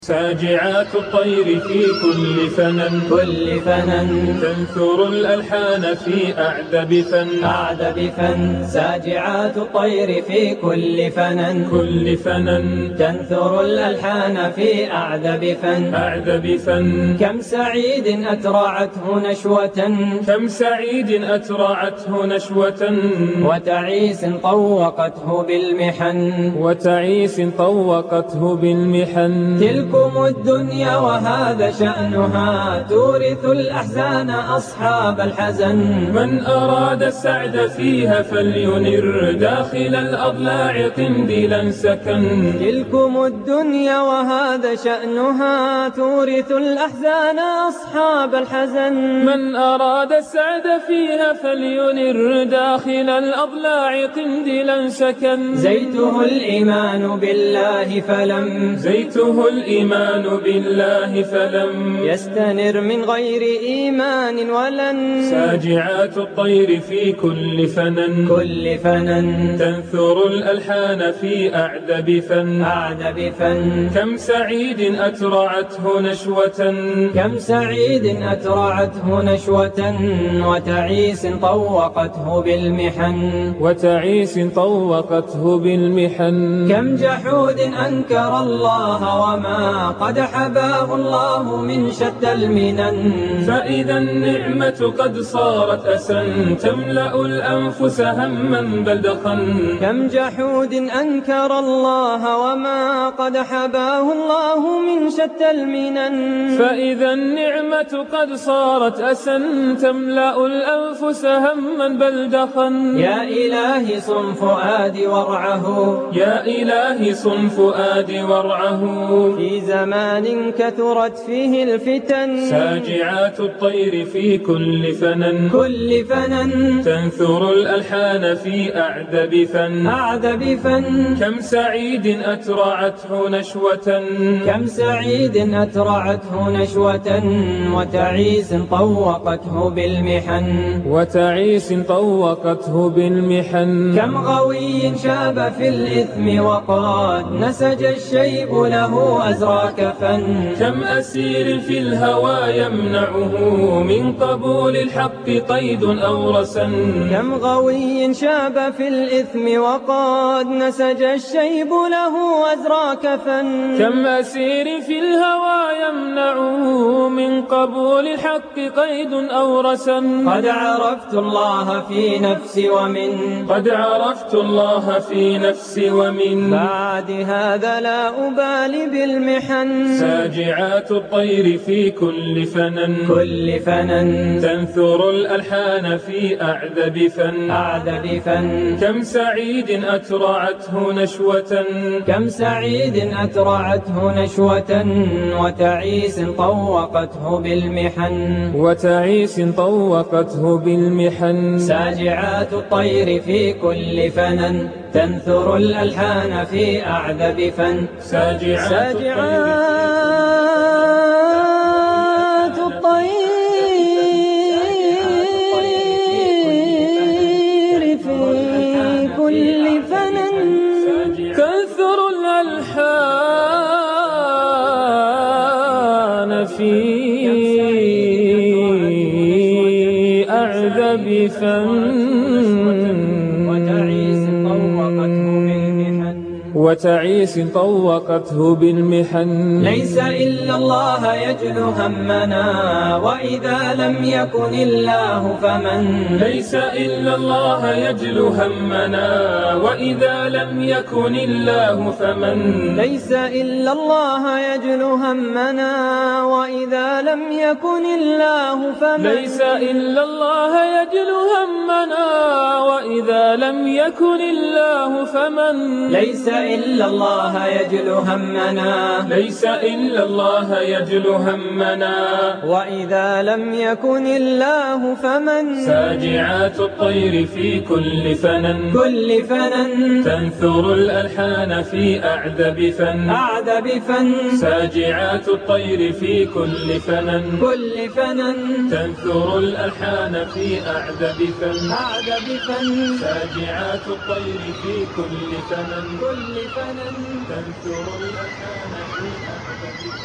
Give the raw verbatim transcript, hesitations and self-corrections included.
ساجعات الطير في كل فنن كل فنن تنثر الألحان في أعذب فن أعذب فن ساجعات الطير في كل فنن كل فنن تنثر الألحان في أعذب فن أعذب فن كم سعيد أترعته نشوة كم سعيد أترعته نشوة وتعيس طوقته بالمحن وتعيس طوقته بالمحن تلكم الدنيا وهذا شأنها تورث الأحزان أصحاب الحزن من أراد السعد فيها فلينر داخل الأضلاع قنديلا سكن تلكم الدنيا وهذا شأنها تورث الأحزان أصحاب الحزن من أراد السعد فيها فلينر داخل الأضلاع قنديلا سكن زيته الإيمان بالله فلم زيته الإيمان بالله فلم يستنر من غير إيمان ولن ساجعات الطير في كل فنن كل فنن تنثر الألحان في أعذب فن أعذب فن كم سعيد أترعته نشوة كم سعيد أترعته نشوة وتعيس طوقته بالمحن وتعيس طوقته بالمحن كم جحود أنكر الله وما قد حباه الله من شتى المنن فإذا النعمة قد صارت أسا تملأ الأنفس هما بل دخا كم جحود أنكر الله وما قد حباه الله من شتى المنن فإذا النعمة قد صارت أسا تملأ الأنفس هما بل دخا يا إلهي صن فؤادي ورعه يا إلهي صن فؤادي ورعه في زمان كثرت فيه الفتن ساجعات الطير في كل فنن كل فنن تنثر الألحان في أعذب فن أعذب فن كم سعيد أترعته نشوة كم سعيد أترعته نشوة وتعيس طوقته بالمحن وتعيس طوقته بالمحن كم غوي شاب في الإثم وقد نسج الشيب له أزرى كفن كم أسير في الهوى يمنعه من قبول الحق قيد أو رسن كم غوي شاب في الإثم وقد نسج الشيب له أزرى كفن كم أسير في الهوى يمنعه من قبول الحق قيد أو رسن قد عرفت الله في نفسي ومن قد عرفت الله في نفسي ومن بعد هذا لا أبالي بالمحن ساجعات الطير في كل فنن كل فنن تنثر الألحان في أعذب فن أعذب فن كم سعيد أترعته نشوة كم سعيد أترعته نشوة وتعيس طوقته بالمحن وتعيس طوقته بالمحن ساجعات الطير في كل فنن تنثر الألحان في أعذب فن ساجعات, ساجعات الطير في كل فنن تنثر الألحان في أعذب فن وتعيس طوقته بالمحن ليس إلا الله يجل همنا وإذا لم يكن الله فمن ليس إلا الله يجل همنا وإذا لم يكن الله فمن ليس إلا الله يجل همنا وإذا لم يكن الله فمن ليس إلا الله يجل همنا وإذا لم يكن الله فمن ليس إلا الله يجل همنا ليس إلا الله يجل همنا وإذا لم يكن الله فمن ساجعات الطير في كل فنن كل فنن تنثر الألحان في أعذب فن أعذب فن ساجعات الطير في كل فنن كل فنن تنثر الألحان في أعذب فن أعذب فن ساجعات الطير في كل فنن كل فنن فنن تنثر الأكان في أحدث